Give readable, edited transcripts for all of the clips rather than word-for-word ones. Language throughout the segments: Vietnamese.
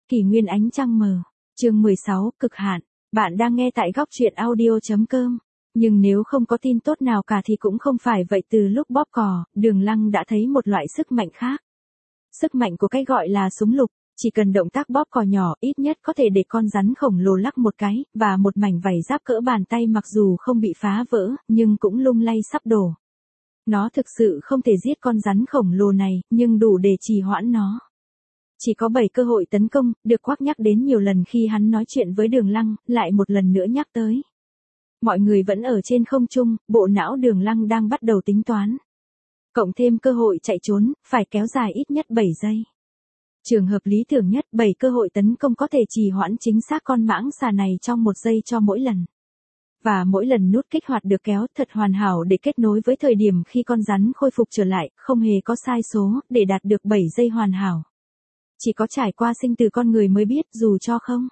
Kỷ nguyên ánh trăng mờ. Chương 16, cực hạn. Bạn đang nghe tại góc truyện audio.com. Nhưng nếu không có tin tốt nào cả thì cũng không phải vậy. Từ lúc bóp cò, Đường Lăng đã thấy một loại sức mạnh khác. Sức mạnh của cái gọi là súng lục. Chỉ cần động tác bóp cò nhỏ ít nhất có thể để con rắn khổng lồ lắc một cái, và một mảnh vảy giáp cỡ bàn tay mặc dù không bị phá vỡ, nhưng cũng lung lay sắp đổ. Nó thực sự không thể giết con rắn khổng lồ này, nhưng đủ để trì hoãn nó. Chỉ có 7 cơ hội tấn công, được Quác nhắc đến nhiều lần khi hắn nói chuyện với Đường Lăng, lại một lần nữa nhắc tới. Mọi người vẫn ở trên không trung, bộ não Đường Lăng đang bắt đầu tính toán. Cộng thêm cơ hội chạy trốn, phải kéo dài ít nhất 7 giây. Trường hợp lý tưởng nhất, 7 cơ hội tấn công có thể trì hoãn chính xác con mãng xà này trong 1 giây cho mỗi lần. Và mỗi lần nút kích hoạt được kéo thật hoàn hảo để kết nối với thời điểm khi con rắn khôi phục trở lại, không hề có sai số, để đạt được 7 giây hoàn hảo. Chỉ có trải qua sinh từ con người mới biết, dù cho không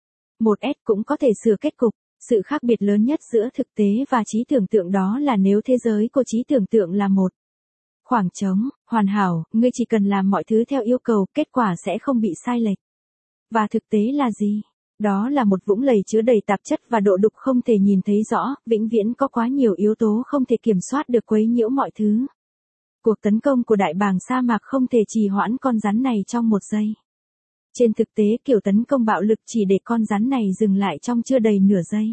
1S cũng có thể sửa kết cục. Sự khác biệt lớn nhất giữa thực tế và trí tưởng tượng đó là nếu thế giới của trí tưởng tượng là một khoảng trống, hoàn hảo, ngươi chỉ cần làm mọi thứ theo yêu cầu, kết quả sẽ không bị sai lệch. Và thực tế là gì? Đó là một vũng lầy chứa đầy tạp chất và độ đục không thể nhìn thấy rõ, vĩnh viễn có quá nhiều yếu tố không thể kiểm soát được quấy nhiễu mọi thứ. Cuộc tấn công của đại bàng sa mạc không thể trì hoãn con rắn này trong 1 giây. Trên thực tế kiểu tấn công bạo lực chỉ để con rắn này dừng lại trong chưa đầy nửa giây.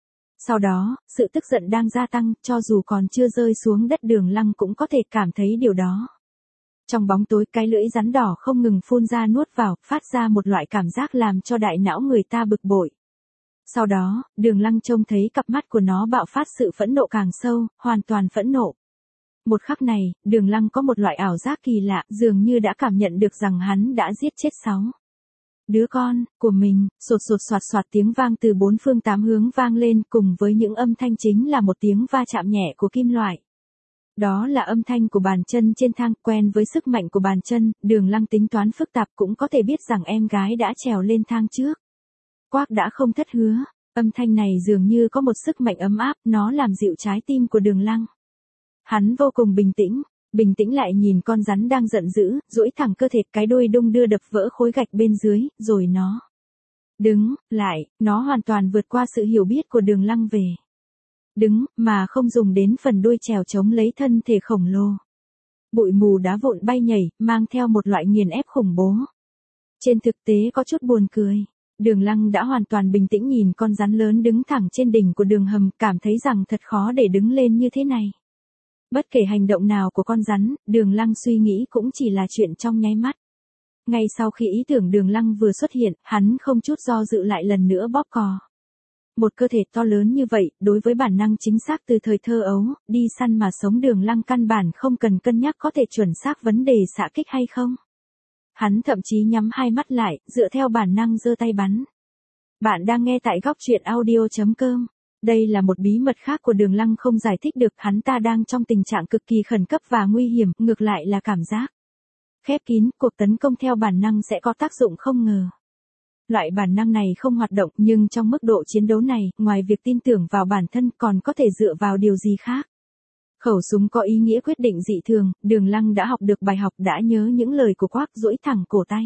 Sau đó, sự tức giận đang gia tăng, cho dù còn chưa rơi xuống đất Đường Lăng cũng có thể cảm thấy điều đó. Trong bóng tối, cái lưỡi rắn đỏ không ngừng phun ra nuốt vào, phát ra một loại cảm giác làm cho đại não người ta bực bội. Sau đó, Đường Lăng trông thấy cặp mắt của nó bạo phát sự phẫn nộ càng sâu, hoàn toàn phẫn nộ. Một khắc này, Đường Lăng có một loại ảo giác kỳ lạ, dường như đã cảm nhận được rằng hắn đã giết chết 6 đứa con của mình. Sột sột soạt soạt tiếng vang từ 4 phương 8 hướng vang lên, cùng với những âm thanh chính là một tiếng va chạm nhẹ của kim loại. Đó là âm thanh của bàn chân trên thang. Quen với sức mạnh của bàn chân, Đường Lăng tính toán phức tạp cũng có thể biết rằng em gái đã trèo lên thang trước. Quác đã không thất hứa. Âm thanh này dường như có một sức mạnh ấm áp, nó làm dịu trái tim của Đường Lăng. Hắn vô cùng bình tĩnh lại nhìn con rắn đang giận dữ, duỗi thẳng cơ thể, cái đuôi đung đưa đập vỡ khối gạch bên dưới, rồi nó đứng lại. Nó hoàn toàn vượt qua sự hiểu biết của Đường Lăng về đứng, mà không dùng đến phần đuôi trèo chống lấy thân thể khổng lồ. Bụi mù đá vụn bay nhảy, mang theo một loại nghiền ép khủng bố. Trên thực tế có chút buồn cười. Đường Lăng đã hoàn toàn bình tĩnh nhìn con rắn lớn đứng thẳng trên đỉnh của đường hầm, cảm thấy rằng thật khó để đứng lên như thế này. Bất kể hành động nào của con rắn, Đường Lăng suy nghĩ cũng chỉ là chuyện trong nháy mắt. Ngay sau khi ý tưởng Đường Lăng vừa xuất hiện, hắn không chút do dự lại lần nữa bóp cò. Một cơ thể to lớn như vậy, đối với bản năng chính xác từ thời thơ ấu, đi săn mà sống, Đường Lăng căn bản không cần cân nhắc có thể chuẩn xác vấn đề xạ kích hay không. Hắn thậm chí nhắm hai mắt lại, dựa theo bản năng giơ tay bắn. Bạn đang nghe tại góc truyện audio.com. Đây là một bí mật khác của Đường Lăng không giải thích được, hắn ta đang trong tình trạng cực kỳ khẩn cấp và nguy hiểm, ngược lại là cảm giác khép kín, cuộc tấn công theo bản năng sẽ có tác dụng không ngờ. Loại bản năng này không hoạt động, nhưng trong mức độ chiến đấu này, ngoài việc tin tưởng vào bản thân còn có thể dựa vào điều gì khác. Khẩu súng có ý nghĩa quyết định dị thường, Đường Lăng đã học được bài học, đã nhớ những lời của Quác, duỗi thẳng cổ tay.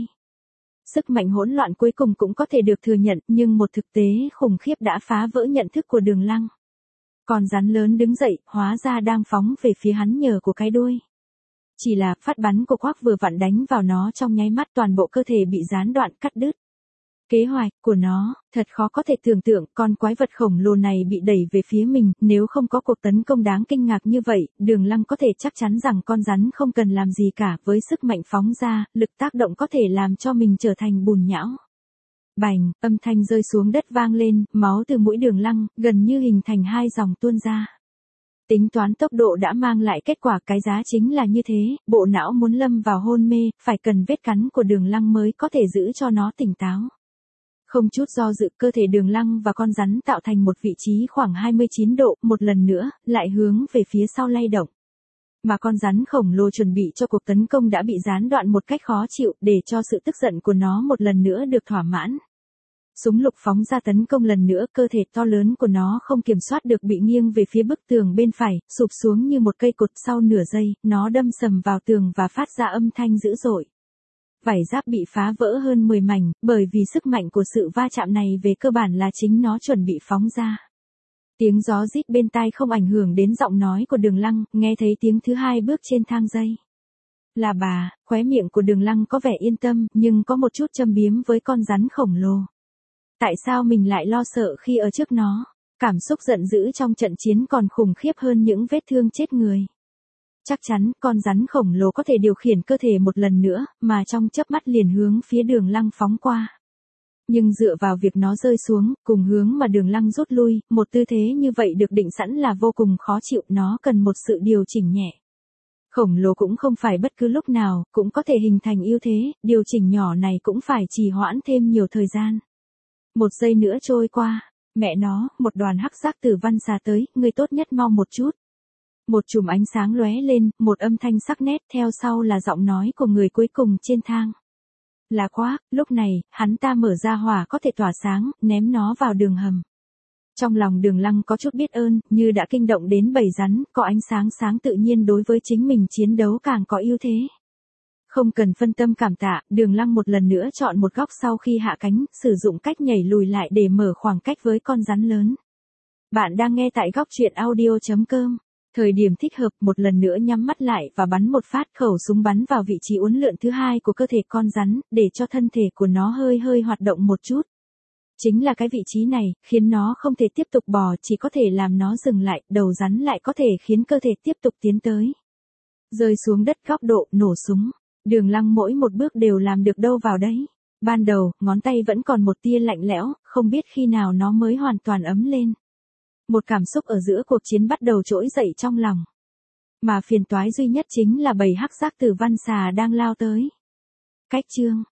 Sức mạnh hỗn loạn cuối cùng cũng có thể được thừa nhận, nhưng một thực tế khủng khiếp đã phá vỡ nhận thức của Đường Lăng. Con rắn lớn đứng dậy, hóa ra đang phóng về phía hắn nhờ của cái đuôi. Chỉ là phát bắn của Quác vừa vặn đánh vào nó trong nháy mắt, toàn bộ cơ thể bị gián đoạn, cắt đứt. Kế hoạch của nó, thật khó có thể tưởng tượng, con quái vật khổng lồ này bị đẩy về phía mình, nếu không có cuộc tấn công đáng kinh ngạc như vậy, Đường Lăng có thể chắc chắn rằng con rắn không cần làm gì cả, với sức mạnh phóng ra, lực tác động có thể làm cho mình trở thành bùn nhão. Bành, âm thanh rơi xuống đất vang lên, máu từ mũi Đường Lăng, gần như hình thành 2 dòng tuôn ra. Tính toán tốc độ đã mang lại kết quả, cái giá chính là như thế, bộ não muốn lâm vào hôn mê, phải cần vết cắn của Đường Lăng mới có thể giữ cho nó tỉnh táo. Không chút do dự, cơ thể Đường Lăng và con rắn tạo thành một vị trí khoảng 29 độ, một lần nữa, lại hướng về phía sau lay động. Mà con rắn khổng lồ chuẩn bị cho cuộc tấn công đã bị gián đoạn một cách khó chịu, để cho sự tức giận của nó một lần nữa được thỏa mãn. Súng lục phóng ra tấn công lần nữa, cơ thể to lớn của nó không kiểm soát được bị nghiêng về phía bức tường bên phải, sụp xuống như một cây cột. Sau nửa giây, nó đâm sầm vào tường và phát ra âm thanh dữ dội. vảy giáp bị phá vỡ hơn 10 mảnh, bởi vì sức mạnh của sự va chạm này về cơ bản là chính nó chuẩn bị phóng ra. Tiếng gió rít bên tai không ảnh hưởng đến giọng nói của Đường Lăng, nghe thấy tiếng thứ hai bước trên thang dây. Là bà, khóe miệng của Đường Lăng có vẻ yên tâm, nhưng có một chút châm biếm với con rắn khổng lồ. Tại sao mình lại lo sợ khi ở trước nó? Cảm xúc giận dữ trong trận chiến còn khủng khiếp hơn những vết thương chết người. Chắc chắn, con rắn khổng lồ có thể điều khiển cơ thể một lần nữa, mà trong chớp mắt liền hướng phía Đường Lăng phóng qua. Nhưng dựa vào việc nó rơi xuống, cùng hướng mà Đường Lăng rút lui, một tư thế như vậy được định sẵn là vô cùng khó chịu, nó cần một sự điều chỉnh nhẹ. Khổng lồ cũng không phải bất cứ lúc nào, cũng có thể hình thành ưu thế, điều chỉnh nhỏ này cũng phải trì hoãn thêm nhiều thời gian. 1 giây nữa trôi qua, mẹ nó, một đoàn hắc giác tử văn xà tới, ngươi tốt nhất mau một chút. Một chùm ánh sáng lóe lên, một âm thanh sắc nét, theo sau là giọng nói của người cuối cùng trên thang. Là quá, lúc này, hắn ta mở ra hỏa có thể tỏa sáng, ném nó vào đường hầm. Trong lòng Đường Lăng có chút biết ơn, như đã kinh động đến bầy rắn, có ánh sáng sáng tự nhiên đối với chính mình chiến đấu càng có ưu thế. Không cần phân tâm cảm tạ, Đường Lăng một lần nữa chọn một góc sau khi hạ cánh, sử dụng cách nhảy lùi lại để mở khoảng cách với con rắn lớn. Bạn đang nghe tại góc truyện audio.com. Thời điểm thích hợp, một lần nữa nhắm mắt lại và bắn một phát khẩu súng bắn vào vị trí uốn lượn thứ hai của cơ thể con rắn, để cho thân thể của nó hơi hoạt động một chút. Chính là cái vị trí này, khiến nó không thể tiếp tục bò, chỉ có thể làm nó dừng lại, đầu rắn lại có thể khiến cơ thể tiếp tục tiến tới. Rơi xuống đất góc độ, nổ súng. Đường Lăng mỗi một bước đều làm được đâu vào đấy. Ban đầu, ngón tay vẫn còn một tia lạnh lẽo, không biết khi nào nó mới hoàn toàn ấm lên. Một cảm xúc ở giữa cuộc chiến bắt đầu trỗi dậy trong lòng. Mà phiền toái duy nhất chính là bầy hắc giác tử văn xà đang lao tới. Cách chương